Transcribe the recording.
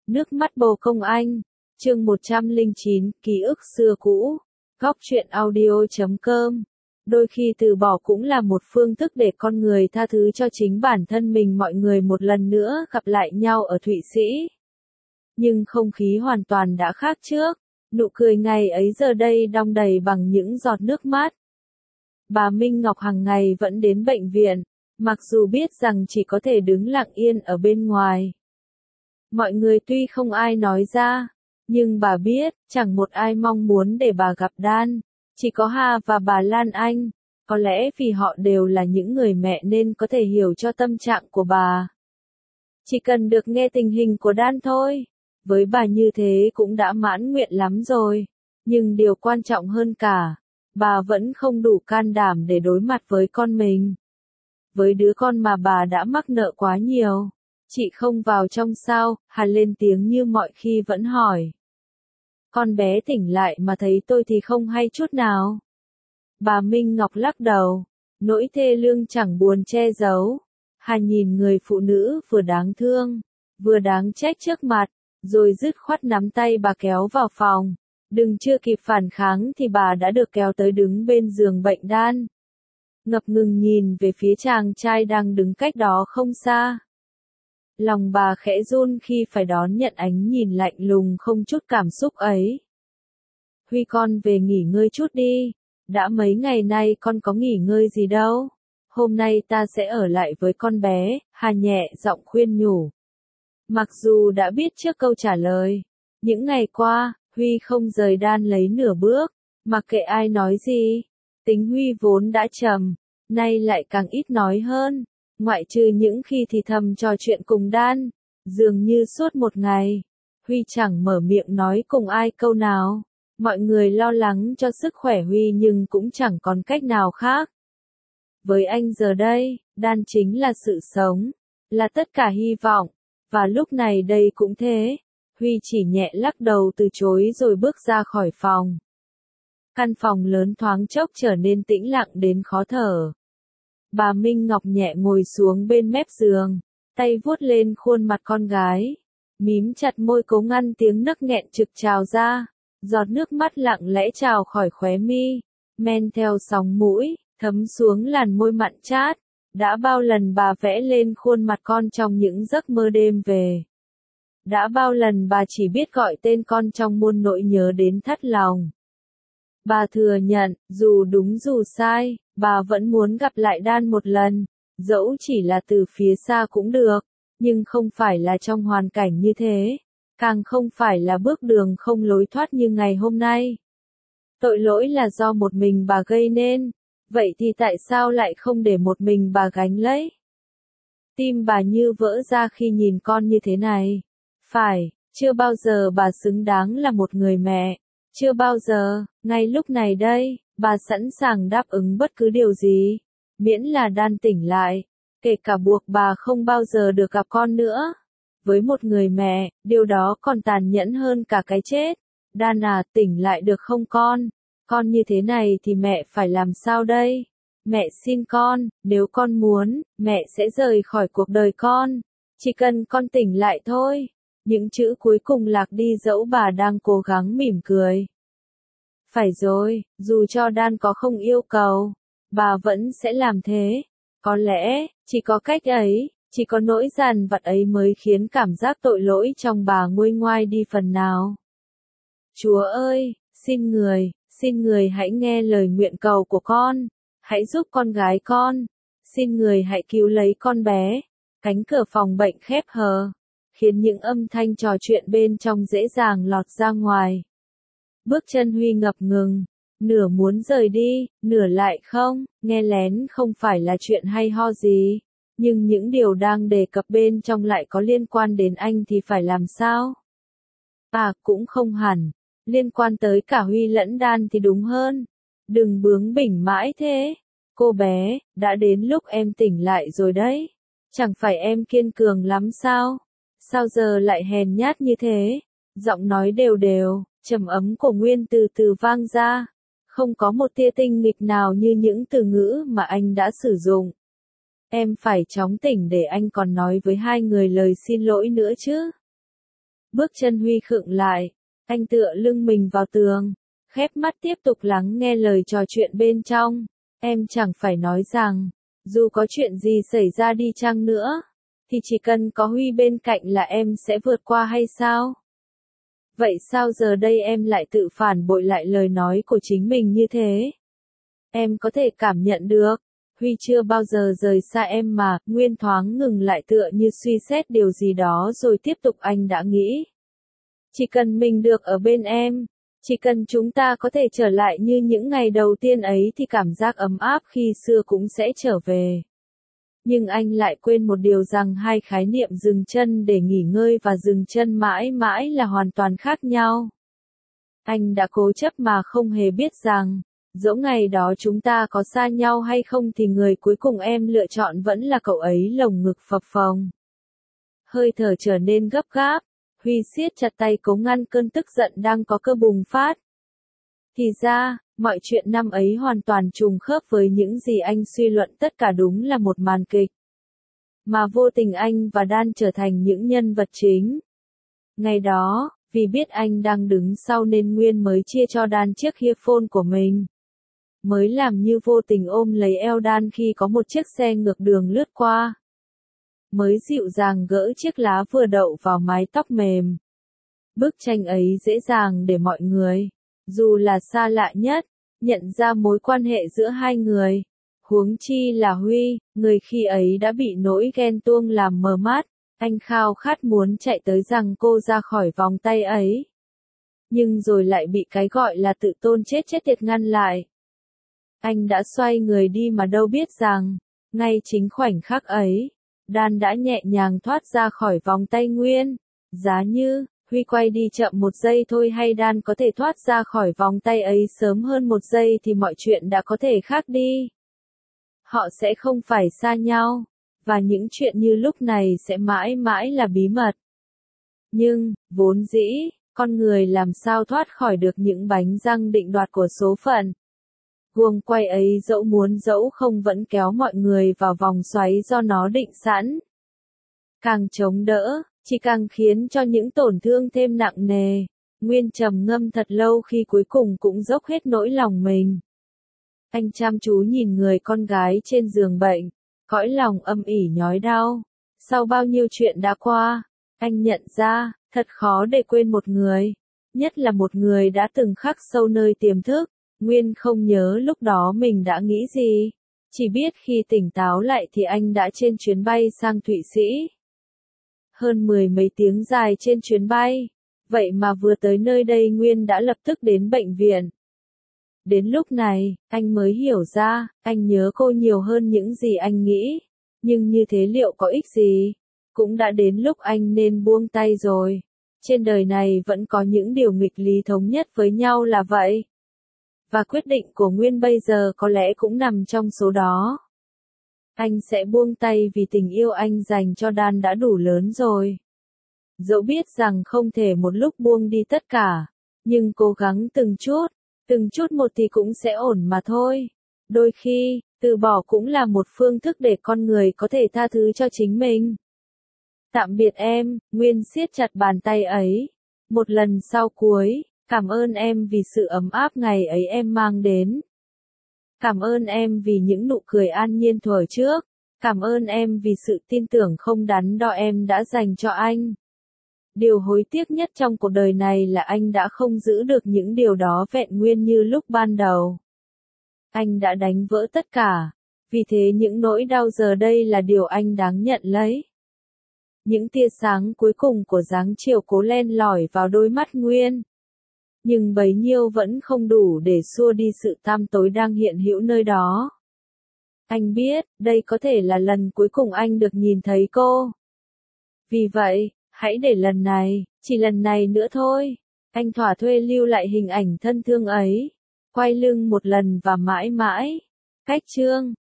Nước mắt bồ công anh, chương 109, ký ức xưa cũ, góc truyện audio.com. Đôi khi từ bỏ cũng là một phương thức để con người tha thứ cho chính bản thân mình. Mọi người một lần nữa gặp lại nhau ở Thụy Sĩ. Nhưng không khí hoàn toàn đã khác trước, nụ cười ngày ấy giờ đây đong đầy bằng những giọt nước mắt. Bà Minh Ngọc hàng ngày vẫn đến bệnh viện, mặc dù biết rằng chỉ có thể đứng lặng yên ở bên ngoài. Mọi người tuy không ai nói ra, nhưng bà biết, chẳng một ai mong muốn để bà gặp Dan, chỉ có Hà và bà Lan Anh, có lẽ vì họ đều là những người mẹ nên có thể hiểu cho tâm trạng của bà. Chỉ cần được nghe tình hình của Dan thôi, với bà như thế cũng đã mãn nguyện lắm rồi, nhưng điều quan trọng hơn cả, bà vẫn không đủ can đảm để đối mặt với con mình. Với đứa con mà bà đã mắc nợ quá nhiều. Chị không vào trong sao? Hà lên tiếng như mọi khi vẫn hỏi. Con bé tỉnh lại mà thấy tôi thì không hay chút nào. Bà Minh Ngọc lắc đầu, nỗi thê lương chẳng buồn che giấu. Hà nhìn người phụ nữ vừa đáng thương, vừa đáng trách trước mặt, rồi dứt khoát nắm tay bà kéo vào phòng. Đừng chưa kịp phản kháng thì bà đã được kéo tới đứng bên giường bệnh Dan. Ngập ngừng nhìn về phía chàng trai đang đứng cách đó không xa. Lòng bà khẽ run khi phải đón nhận ánh nhìn lạnh lùng không chút cảm xúc ấy. Huy con về nghỉ ngơi chút đi, đã mấy ngày nay con có nghỉ ngơi gì đâu. Hôm nay ta sẽ ở lại với con bé, Hà nhẹ giọng khuyên nhủ. Mặc dù đã biết trước câu trả lời, những ngày qua, Huy không rời Dan lấy nửa bước, mặc kệ ai nói gì. Tính Huy vốn đã trầm, nay lại càng ít nói hơn. Ngoại trừ những khi thì thầm trò chuyện cùng Dan, dường như suốt một ngày, Huy chẳng mở miệng nói cùng ai câu nào. Mọi người lo lắng cho sức khỏe Huy nhưng cũng chẳng còn cách nào khác. Với anh giờ đây, Dan chính là sự sống, là tất cả hy vọng, và lúc này đây cũng thế. Huy chỉ nhẹ lắc đầu từ chối rồi bước ra khỏi phòng. Căn phòng lớn thoáng chốc trở nên tĩnh lặng đến khó thở. Bà Minh Ngọc nhẹ ngồi xuống bên mép giường, tay vuốt lên khuôn mặt con gái, mím chặt môi cố ngăn tiếng nấc nghẹn trực trào ra, giọt nước mắt lặng lẽ trào khỏi khóe mi, men theo sóng mũi, thấm xuống làn môi mặn chát. Đã bao lần bà vẽ lên khuôn mặt con trong những giấc mơ đêm về. Đã bao lần bà chỉ biết gọi tên con trong muôn nỗi nhớ đến thắt lòng. Bà thừa nhận, dù đúng dù sai, bà vẫn muốn gặp lại Dan một lần, dẫu chỉ là từ phía xa cũng được, nhưng không phải là trong hoàn cảnh như thế, càng không phải là bước đường không lối thoát như ngày hôm nay. Tội lỗi là do một mình bà gây nên, vậy thì tại sao lại không để một mình bà gánh lấy? Tim bà như vỡ ra khi nhìn con như thế này. Phải, chưa bao giờ bà xứng đáng là một người mẹ. Chưa bao giờ, ngay lúc này đây, bà sẵn sàng đáp ứng bất cứ điều gì, miễn là Dan tỉnh lại, kể cả buộc bà không bao giờ được gặp con nữa. Với một người mẹ, điều đó còn tàn nhẫn hơn cả cái chết. Dan à, tỉnh lại được không con? Con như thế này thì mẹ phải làm sao đây? Mẹ xin con, nếu con muốn, mẹ sẽ rời khỏi cuộc đời con. Chỉ cần con tỉnh lại thôi. Những chữ cuối cùng lạc đi dẫu bà đang cố gắng mỉm cười. Phải rồi, dù cho Dan có không yêu cầu, bà vẫn sẽ làm thế. Có lẽ, chỉ có cách ấy, chỉ có nỗi dằn vặt ấy mới khiến cảm giác tội lỗi trong bà nguôi ngoai đi phần nào. Chúa ơi, xin người hãy nghe lời nguyện cầu của con. Hãy giúp con gái con. Xin người hãy cứu lấy con bé. Cánh cửa phòng bệnh khép hờ, khiến những âm thanh trò chuyện bên trong dễ dàng lọt ra ngoài. Bước chân Huy ngập ngừng, nửa muốn rời đi, nửa lại không, nghe lén không phải là chuyện hay ho gì, nhưng những điều đang đề cập bên trong lại có liên quan đến anh thì phải làm sao? À, cũng không hẳn, liên quan tới cả Huy lẫn Dan thì đúng hơn. Đừng bướng bỉnh mãi thế. Cô bé, đã đến lúc em tỉnh lại rồi đấy. Chẳng phải em kiên cường lắm sao? Sao giờ lại hèn nhát như thế? Giọng nói đều đều, trầm ấm của Nguyên từ từ vang ra. Không có một tia tinh nghịch nào như những từ ngữ mà anh đã sử dụng. Em phải chóng tỉnh để anh còn nói với hai người lời xin lỗi nữa chứ. Bước chân Huy khựng lại, anh tựa lưng mình vào tường, khép mắt tiếp tục lắng nghe lời trò chuyện bên trong. Em chẳng phải nói rằng, dù có chuyện gì xảy ra đi chăng nữa, thì chỉ cần có Huy bên cạnh là em sẽ vượt qua hay sao? Vậy sao giờ đây em lại tự phản bội lại lời nói của chính mình như thế? Em có thể cảm nhận được, Huy chưa bao giờ rời xa em mà. Nguyên thoáng ngừng lại tựa như suy xét điều gì đó rồi tiếp tục. Anh đã nghĩ, chỉ cần mình được ở bên em, chỉ cần chúng ta có thể trở lại như những ngày đầu tiên ấy thì cảm giác ấm áp khi xưa cũng sẽ trở về. Nhưng anh lại quên một điều rằng hai khái niệm dừng chân để nghỉ ngơi và dừng chân mãi mãi là hoàn toàn khác nhau. Anh đã cố chấp mà không hề biết rằng, dẫu ngày đó chúng ta có xa nhau hay không thì người cuối cùng em lựa chọn vẫn là cậu ấy. Lồng ngực phập phồng, hơi thở trở nên gấp gáp, Huy siết chặt tay cố ngăn cơn tức giận đang có cơ bùng phát. Thì ra, mọi chuyện năm ấy hoàn toàn trùng khớp với những gì anh suy luận, tất cả đúng là một màn kịch. Mà vô tình anh và Dan trở thành những nhân vật chính. Ngày đó, vì biết anh đang đứng sau nên Nguyên mới chia cho Dan chiếc earphone của mình. Mới làm như vô tình ôm lấy eo Dan khi có một chiếc xe ngược đường lướt qua. Mới dịu dàng gỡ chiếc lá vừa đậu vào mái tóc mềm. Bức tranh ấy dễ dàng để mọi người, dù là xa lạ nhất, nhận ra mối quan hệ giữa hai người. Huống chi là Huy, người khi ấy đã bị nỗi ghen tuông làm mờ mắt. Anh khao khát muốn chạy tới giằng cô ra khỏi vòng tay ấy. Nhưng rồi lại bị cái gọi là tự tôn chết tiệt ngăn lại. Anh đã xoay người đi mà đâu biết rằng, ngay chính khoảnh khắc ấy, Dan đã nhẹ nhàng thoát ra khỏi vòng tay Nguyên. Giá như, Huy quay đi chậm một giây thôi hay Dan có thể thoát ra khỏi vòng tay ấy sớm hơn một giây thì mọi chuyện đã có thể khác đi. Họ sẽ không phải xa nhau, và những chuyện như lúc này sẽ mãi mãi là bí mật. Nhưng, vốn dĩ, con người làm sao thoát khỏi được những bánh răng định đoạt của số phận. Guồng quay ấy dẫu muốn dẫu không vẫn kéo mọi người vào vòng xoáy do nó định sẵn. Càng chống đỡ, chỉ càng khiến cho những tổn thương thêm nặng nề. Nguyên trầm ngâm thật lâu khi cuối cùng cũng dốc hết nỗi lòng mình. Anh chăm chú nhìn người con gái trên giường bệnh, cõi lòng âm ỉ nhói đau. Sau bao nhiêu chuyện đã qua, anh nhận ra, thật khó để quên một người, nhất là một người đã từng khắc sâu nơi tiềm thức. Nguyên không nhớ lúc đó mình đã nghĩ gì, chỉ biết khi tỉnh táo lại thì anh đã trên chuyến bay sang Thụy Sĩ. Hơn 10 mấy tiếng dài trên chuyến bay, vậy mà vừa tới nơi đây Nguyên đã lập tức đến bệnh viện. Đến lúc này, anh mới hiểu ra, anh nhớ cô nhiều hơn những gì anh nghĩ, nhưng như thế liệu có ích gì? Cũng đã đến lúc anh nên buông tay rồi. Trên đời này vẫn có những điều nghịch lý thống nhất với nhau là vậy. Và quyết định của Nguyên bây giờ có lẽ cũng nằm trong số đó. Anh sẽ buông tay vì tình yêu anh dành cho Dan đã đủ lớn rồi. Dẫu biết rằng không thể một lúc buông đi tất cả, nhưng cố gắng từng chút một thì cũng sẽ ổn mà thôi. Đôi khi, từ bỏ cũng là một phương thức để con người có thể tha thứ cho chính mình. Tạm biệt em, Nguyên siết chặt bàn tay ấy. Một lần sau cuối, cảm ơn em vì sự ấm áp ngày ấy em mang đến. Cảm ơn em vì những nụ cười an nhiên thuở trước. Cảm ơn em vì sự tin tưởng không đắn đo em đã dành cho anh. Điều hối tiếc nhất trong cuộc đời này là anh đã không giữ được những điều đó vẹn nguyên như lúc ban đầu. Anh đã đánh vỡ tất cả, vì thế những nỗi đau giờ đây là điều anh đáng nhận lấy. Những tia sáng cuối cùng của dáng chiều cố len lỏi vào đôi mắt Nguyên. Nhưng bấy nhiêu vẫn không đủ để xua đi sự tăm tối đang hiện hữu nơi đó. Anh biết, đây có thể là lần cuối cùng anh được nhìn thấy cô. Vì vậy, hãy để lần này, chỉ lần này nữa thôi, anh thỏa thuê lưu lại hình ảnh thân thương ấy. Quay lưng một lần và mãi mãi. Cách chương